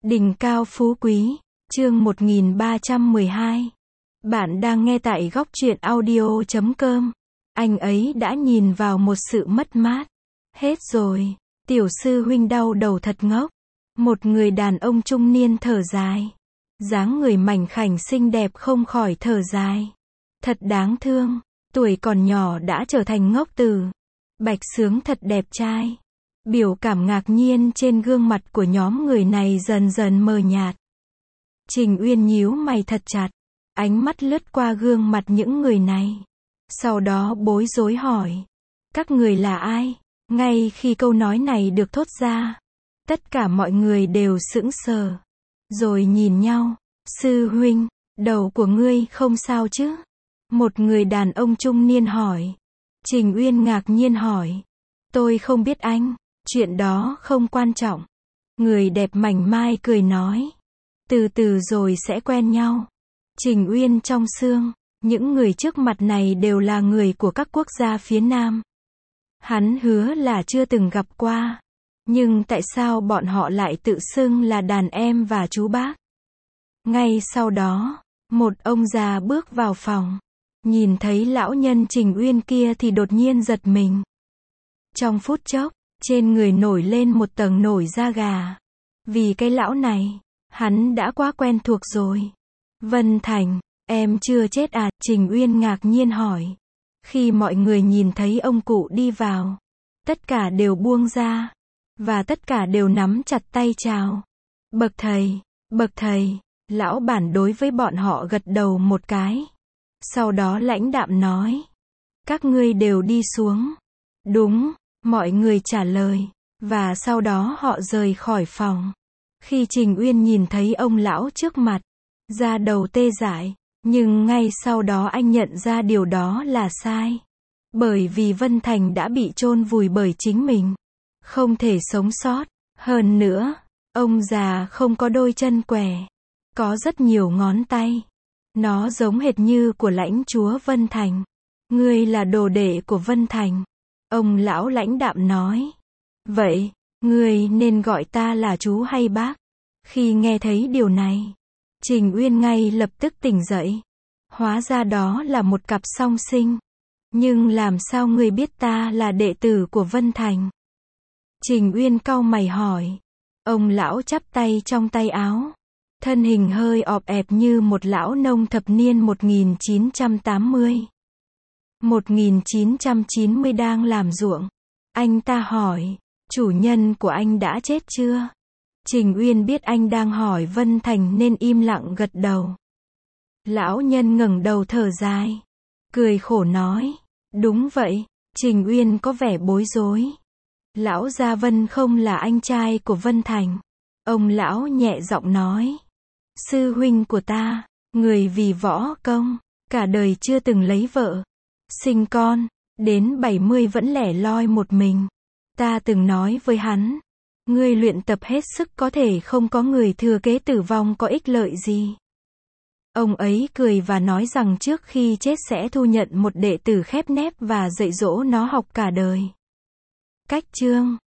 Đỉnh cao phú quý, chương 1312. Bạn đang nghe tại góc truyện audio.com. Anh ấy đã nhìn vào một sự mất mát. Hết rồi, tiểu sư huynh đau đầu thật ngốc. Một người đàn ông trung niên thở dài. Dáng người mảnh khảnh xinh đẹp không khỏi thở dài. Thật đáng thương, tuổi còn nhỏ đã trở thành ngốc tử. Bạch Sướng thật đẹp trai. Biểu cảm ngạc nhiên trên gương mặt của nhóm người này dần dần mờ nhạt. Trình Uyên nhíu mày thật chặt, ánh mắt lướt qua gương mặt những người này. Sau đó bối rối hỏi, các người là ai? Ngay khi câu nói này được thốt ra, tất cả mọi người đều sững sờ, rồi nhìn nhau. Sư huynh, đầu của ngươi không sao chứ? Một người đàn ông trung niên hỏi. Trình Uyên ngạc nhiên hỏi, tôi không biết anh. Chuyện đó không quan trọng. Người đẹp mảnh mai cười nói. Từ từ rồi sẽ quen nhau. Trình Uyên trong xương. Những người trước mặt này đều là người của các quốc gia phía Nam. Hắn hứa là chưa từng gặp qua. Nhưng tại sao bọn họ lại tự xưng là đàn em và chú bác? Ngay sau đó, một ông già bước vào phòng. Nhìn thấy lão nhân Trình Uyên kia thì đột nhiên giật mình. Trong phút chốc, trên người nổi lên một tầng nổi da gà. Vì cái lão này, hắn đã quá quen thuộc rồi. Vân Thành, em chưa chết à? Trình Uyên ngạc nhiên hỏi. Khi mọi người nhìn thấy ông cụ đi vào, tất cả đều buông ra. Và tất cả đều nắm chặt tay chào. Bậc thầy, lão bản đối với bọn họ gật đầu một cái. Sau đó lãnh đạm nói. Các ngươi đều đi xuống. Đúng. Mọi người trả lời, và sau đó họ rời khỏi phòng. Khi Trình Uyên nhìn thấy ông lão trước mặt, da đầu tê dại, nhưng ngay sau đó anh nhận ra điều đó là sai. Bởi vì Vân Thành đã bị chôn vùi bởi chính mình, không thể sống sót. Hơn nữa, ông già không có đôi chân què, có rất nhiều ngón tay. Nó giống hệt như của lãnh chúa Vân Thành. Ngươi là đồ đệ của Vân Thành. Ông lão lãnh đạm nói. Vậy, ngươi nên gọi ta là chú hay bác? Khi nghe thấy điều này, Trình Uyên ngay lập tức tỉnh dậy. Hóa ra đó là một cặp song sinh. Nhưng làm sao ngươi biết ta là đệ tử của Vân Thành? Trình Uyên cau mày hỏi. Ông lão chắp tay trong tay áo. Thân hình hơi ọp ẹp như một lão nông thập niên 1980. 1990 đang làm ruộng. Anh ta hỏi, chủ nhân của anh đã chết chưa? Trình Uyên biết anh đang hỏi Vân Thành nên im lặng gật đầu. Lão nhân ngẩng đầu thở dài, cười khổ nói, đúng vậy. Trình Uyên có vẻ bối rối. Lão gia Vân không là anh trai của Vân Thành. Ông lão nhẹ giọng nói, sư huynh của ta, người vì võ công, cả đời chưa từng lấy vợ, sinh con, đến 70 vẫn lẻ loi một mình. Ta từng nói với hắn, ngươi luyện tập hết sức có thể không có người thừa kế tử vong có ích lợi gì. Ông ấy cười và nói rằng trước khi chết sẽ thu nhận một đệ tử khép nép và dạy dỗ nó học cả đời. Cách chương